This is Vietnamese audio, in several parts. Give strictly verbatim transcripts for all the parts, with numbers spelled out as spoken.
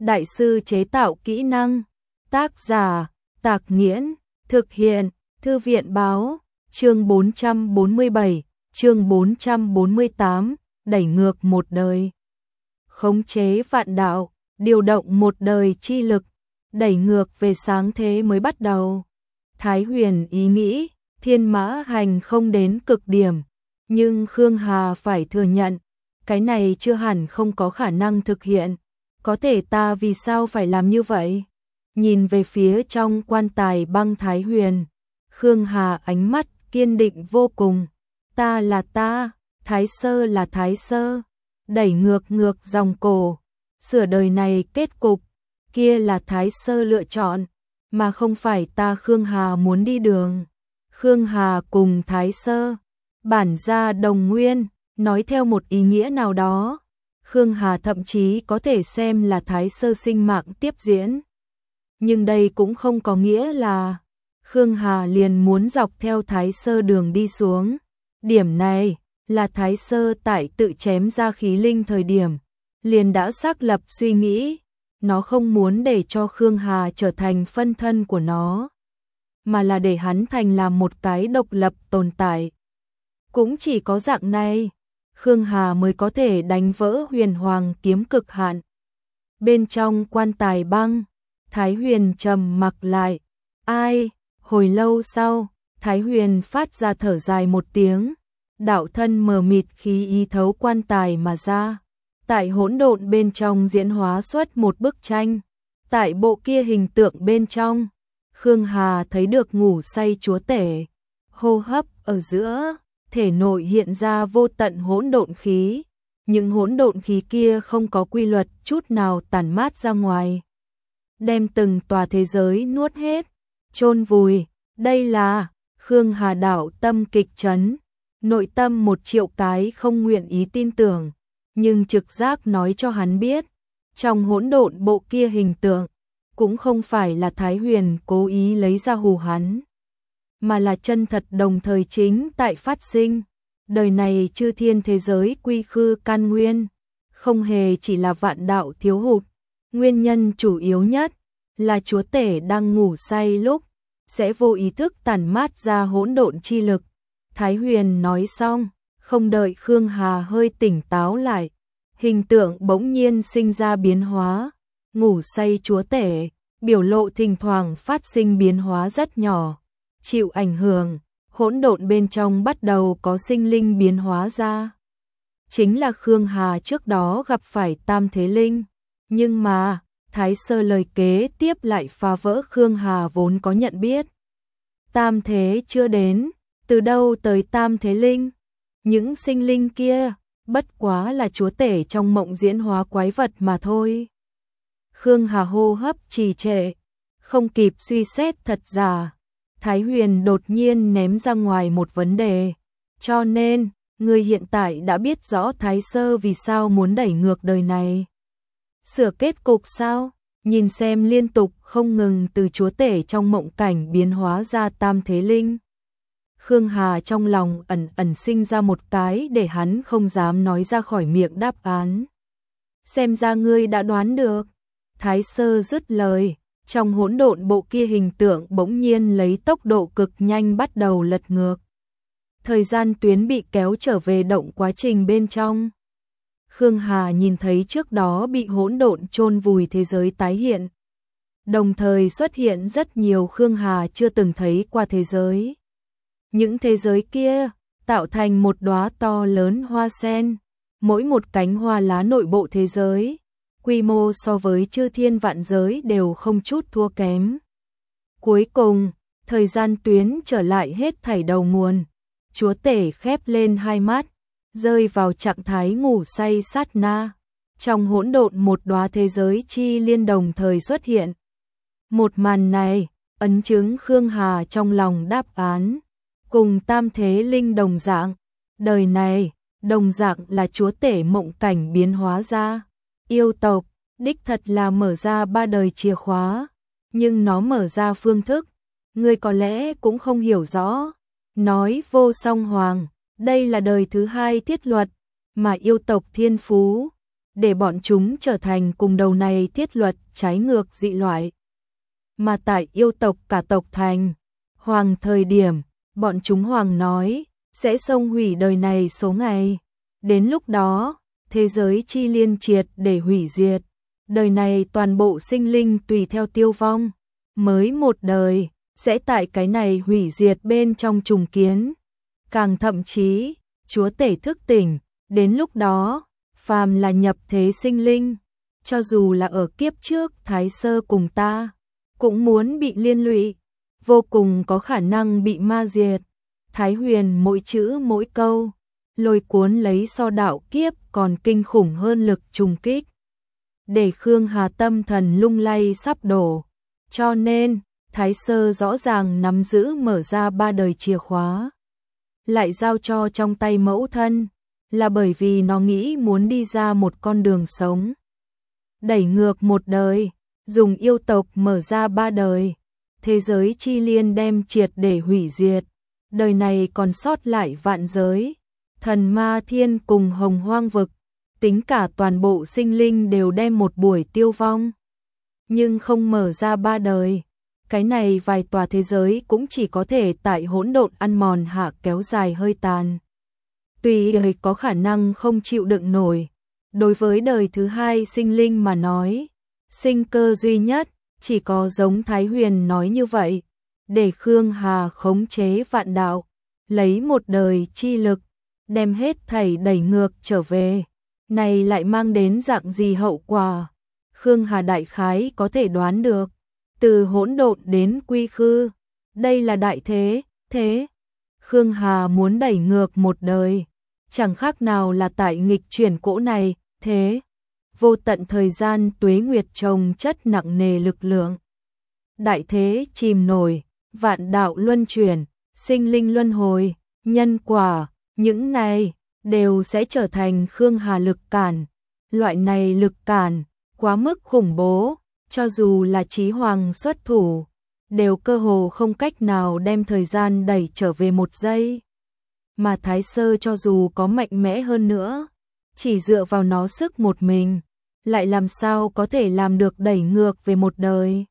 đại sư chế tạo kỹ năng. Tác giả, Tạc Nghiễn, thực hiện, Thư viện báo, chương bốn trăm bốn mươi bảy, chương bốn trăm bốn mươi tám, đẩy ngược một đời. Khống chế vạn đạo, điều động một đời chi lực, đẩy ngược về sáng thế mới bắt đầu. Thái Huyền ý nghĩ, thiên mã hành không đến cực điểm, nhưng Khương Hà phải thừa nhận, cái này chưa hẳn không có khả năng thực hiện. Có thể ta vì sao phải làm như vậy? Nhìn về phía trong quan tài băng Thái Huyền, Khương Hà ánh mắt kiên định vô cùng. Ta là ta, Thái Sơ là Thái Sơ, đẩy ngược ngược dòng cổ, sửa đời này kết cục, kia là Thái Sơ lựa chọn, mà không phải ta Khương Hà muốn đi đường. Khương Hà cùng Thái Sơ, bản gia đồng nguyên, nói theo một ý nghĩa nào đó, Khương Hà thậm chí có thể xem là Thái Sơ sinh mạng tiếp diễn. Nhưng đây cũng không có nghĩa là Khương Hà liền muốn dọc theo Thái Sơ đường đi xuống. Điểm này là Thái Sơ tại tự chém ra khí linh thời điểm, liền đã xác lập suy nghĩ, nó không muốn để cho Khương Hà trở thành phân thân của nó, mà là để hắn thành làm một cái độc lập tồn tại. Cũng chỉ có dạng này, Khương Hà mới có thể đánh vỡ huyền hoàng kiếm cực hạn. Bên trong quan tài băng, Thái Huyền trầm mặc lại. Ai? Hồi lâu sau, Thái Huyền phát ra thở dài một tiếng, đạo thân mờ mịt khí ý thấu quan tài mà ra. Tại hỗn độn bên trong diễn hóa xuất một bức tranh. Tại bộ kia hình tượng bên trong, Khương Hà thấy được ngủ say chúa tể. Hô hấp ở giữa, thể nội hiện ra vô tận hỗn độn khí. Những hỗn độn khí kia không có quy luật chút nào tản mát ra ngoài, đem từng tòa thế giới nuốt hết, chôn vùi. Đây là Khương Hà đạo tâm kịch chấn, nội tâm một triệu cái không nguyện ý tin tưởng, nhưng trực giác nói cho hắn biết, trong hỗn độn bộ kia hình tượng cũng không phải là Thái Huyền cố ý lấy ra hù hắn, mà là chân thật đồng thời chính tại phát sinh. Đời này chư thiên thế giới quy khư can nguyên, không hề chỉ là vạn đạo thiếu hụt, nguyên nhân chủ yếu nhất là chúa tể đang ngủ say lúc sẽ vô ý thức tản mát ra hỗn độn chi lực. Thái Huyền nói xong, không đợi Khương Hà hơi tỉnh táo lại, hình tượng bỗng nhiên sinh ra biến hóa. Ngủ say chúa tể, biểu lộ thỉnh thoảng phát sinh biến hóa rất nhỏ, chịu ảnh hưởng, hỗn độn bên trong bắt đầu có sinh linh biến hóa ra. Chính là Khương Hà trước đó gặp phải tam thế linh, nhưng mà Thái Sơ lời kế tiếp lại phá vỡ Khương Hà vốn có nhận biết. Tam thế chưa đến, từ đâu tới tam thế linh? Những sinh linh kia, bất quá là chúa tể trong mộng diễn hóa quái vật mà thôi. Khương Hà hô hấp trì trệ, không kịp suy xét thật giả. Thái Huyền đột nhiên ném ra ngoài một vấn đề. Cho nên, người hiện tại đã biết rõ Thái Sơ vì sao muốn đẩy ngược đời này. Sửa kết cục sao? Nhìn xem liên tục không ngừng từ chúa tể trong mộng cảnh biến hóa ra tam thế linh. Khương Hà trong lòng ẩn ẩn sinh ra một cái để hắn không dám nói ra khỏi miệng đáp án. Xem ra ngươi đã đoán được. Thái Sơ dứt lời, trong hỗn độn bộ kia hình tượng bỗng nhiên lấy tốc độ cực nhanh bắt đầu lật ngược. Thời gian tuyến bị kéo trở về động quá trình bên trong. Khương Hà nhìn thấy trước đó bị hỗn độn chôn vùi thế giới tái hiện. Đồng thời xuất hiện rất nhiều Khương Hà chưa từng thấy qua thế giới. Những thế giới kia tạo thành một đóa to lớn hoa sen, mỗi một cánh hoa lá nội bộ thế giới, quy mô so với chư thiên vạn giới đều không chút thua kém. Cuối cùng, thời gian tuyến trở lại hết thảy đầu nguồn. Chúa tể khép lên hai mắt, rơi vào trạng thái ngủ say sát na. Trong hỗn độn một đóa thế giới chi liên đồng thời xuất hiện. Một màn này, ấn chứng Khương Hà trong lòng đáp án. Cùng tam thế linh đồng dạng, đời này, đồng dạng là chúa tể mộng cảnh biến hóa ra. Yêu tộc, đích thật là mở ra ba đời chìa khóa, nhưng nó mở ra phương thức, ngươi có lẽ cũng không hiểu rõ. Nói vô song hoàng, đây là đời thứ hai thiết luật, mà yêu tộc thiên phú, để bọn chúng trở thành cùng đầu này thiết luật trái ngược dị loại. Mà tại yêu tộc cả tộc thành hoàng thời điểm, bọn chúng hoàng nói sẽ xông hủy đời này số ngày. Đến lúc đó, thế giới chi liên triệt để hủy diệt, đời này toàn bộ sinh linh tùy theo tiêu vong, mới một đời sẽ tại cái này hủy diệt bên trong trùng kiến. Càng thậm chí, chúa tể thức tỉnh, đến lúc đó, phàm là nhập thế sinh linh, cho dù là ở kiếp trước Thái Sơ cùng ta, cũng muốn bị liên lụy, vô cùng có khả năng bị ma diệt. Thái Huyền mỗi chữ mỗi câu, lôi cuốn lấy so đạo kiếp còn kinh khủng hơn lực trùng kích. Để Khương Hà tâm thần lung lay sắp đổ, cho nên, Thái Sơ rõ ràng nắm giữ mở ra ba đời chìa khóa, lại giao cho trong tay mẫu thân, là bởi vì nó nghĩ muốn đi ra một con đường sống. Đẩy ngược một đời, dùng yêu tộc mở ra ba đời, thế giới chi liên đem triệt để hủy diệt, đời này còn sót lại vạn giới, thần ma thiên cùng hồng hoang vực, tính cả toàn bộ sinh linh đều đem một buổi tiêu vong. Nhưng không mở ra ba đời, cái này vài tòa thế giới cũng chỉ có thể tại hỗn độn ăn mòn hạ kéo dài hơi tàn. Tuy đời có khả năng không chịu đựng nổi, đối với đời thứ hai sinh linh mà nói, sinh cơ duy nhất, chỉ có giống Thái Huyền nói như vậy, để Khương Hà khống chế vạn đạo, lấy một đời chi lực, đem hết thảy đẩy ngược trở về, này lại mang đến dạng gì hậu quả. Khương Hà đại khái có thể đoán được, từ hỗn độn đến quy khư, đây là đại thế, thế. Khương Hà muốn đẩy ngược một đời, chẳng khác nào là tại nghịch chuyển cỗ này, thế. Vô tận thời gian tuế nguyệt trồng chất nặng nề lực lượng. Đại thế chìm nổi, vạn đạo luân chuyển, sinh linh luân hồi, nhân quả, những này đều sẽ trở thành Khương Hà lực cản. Loại này lực cản, quá mức khủng bố, cho dù là Chí Hoàng xuất thủ, đều cơ hồ không cách nào đem thời gian đẩy trở về một giây. Mà Thái Sơ cho dù có mạnh mẽ hơn nữa, chỉ dựa vào nó sức một mình, lại làm sao có thể làm được đẩy ngược về một đời.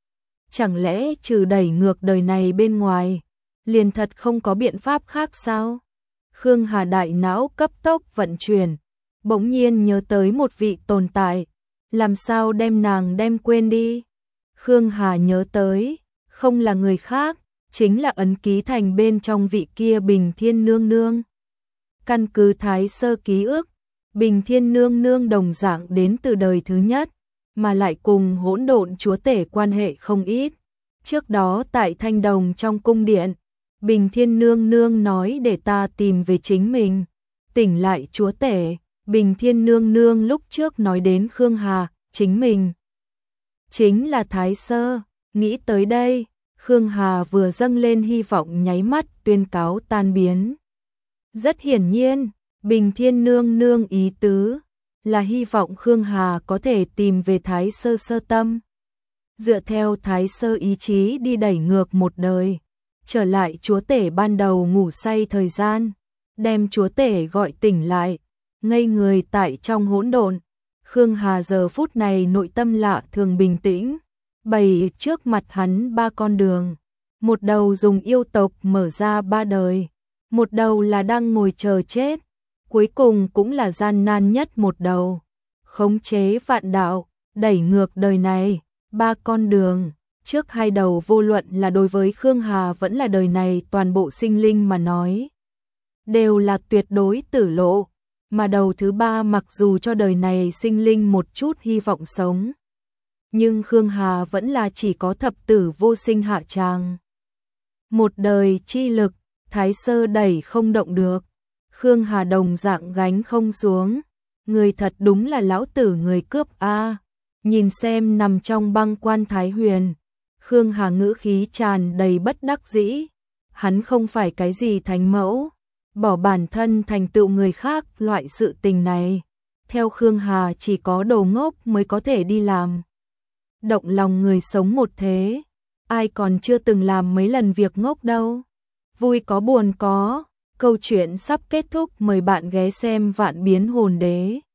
Chẳng lẽ trừ đẩy ngược đời này bên ngoài, liền thật không có biện pháp khác sao? Khương Hà đại não cấp tốc vận chuyển, bỗng nhiên nhớ tới một vị tồn tại, làm sao đem nàng đem quên đi. Khương Hà nhớ tới, không là người khác, chính là ấn ký thành bên trong vị kia Bình Thiên Nương Nương. Căn cứ Thái Sơ ký ức, Bình Thiên Nương Nương đồng dạng đến từ đời thứ nhất, mà lại cùng hỗn độn chúa tể quan hệ không ít. Trước đó tại Thanh Đồng trong cung điện, Bình Thiên Nương Nương nói để ta tìm về chính mình, tỉnh lại chúa tể. Bình Thiên Nương Nương lúc trước nói đến Khương Hà, chính mình chính là Thái Sơ. Nghĩ tới đây, Khương Hà vừa dâng lên hy vọng nháy mắt tuyên cáo tan biến. Rất hiển nhiên, Bình Thiên Nương Nương ý tứ là hy vọng Khương Hà có thể tìm về Thái Sơ sơ tâm. Dựa theo Thái Sơ ý chí đi đẩy ngược một đời, trở lại chúa tể ban đầu ngủ say thời gian, đem chúa tể gọi tỉnh lại, ngây người tại trong hỗn độn. Khương Hà giờ phút này nội tâm lạ thường bình tĩnh, bày trước mặt hắn ba con đường. Một đầu dùng yêu tộc mở ra ba đời, một đầu là đang ngồi chờ chết, cuối cùng cũng là gian nan nhất một đầu, khống chế vạn đạo, đẩy ngược đời này. Ba con đường, trước hai đầu vô luận là đối với Khương Hà vẫn là đời này toàn bộ sinh linh mà nói, đều là tuyệt đối tử lộ, mà đầu thứ ba mặc dù cho đời này sinh linh một chút hy vọng sống, nhưng Khương Hà vẫn là chỉ có thập tử vô sinh hạ tràng. Một đời chi lực, Thái Sơ đẩy không động được, Khương Hà đồng dạng gánh không xuống, người thật đúng là lão tử người cướp a. Nhìn xem nằm trong băng quan Thái Huyền, Khương Hà ngữ khí tràn đầy bất đắc dĩ, hắn không phải cái gì thánh mẫu, bỏ bản thân thành tựu người khác loại sự tình này, theo Khương Hà chỉ có đồ ngốc mới có thể đi làm. Động lòng người sống một thế, ai còn chưa từng làm mấy lần việc ngốc đâu. Vui có buồn có, câu chuyện sắp kết thúc, mời bạn ghé xem Vạn Biến Hồn Đế.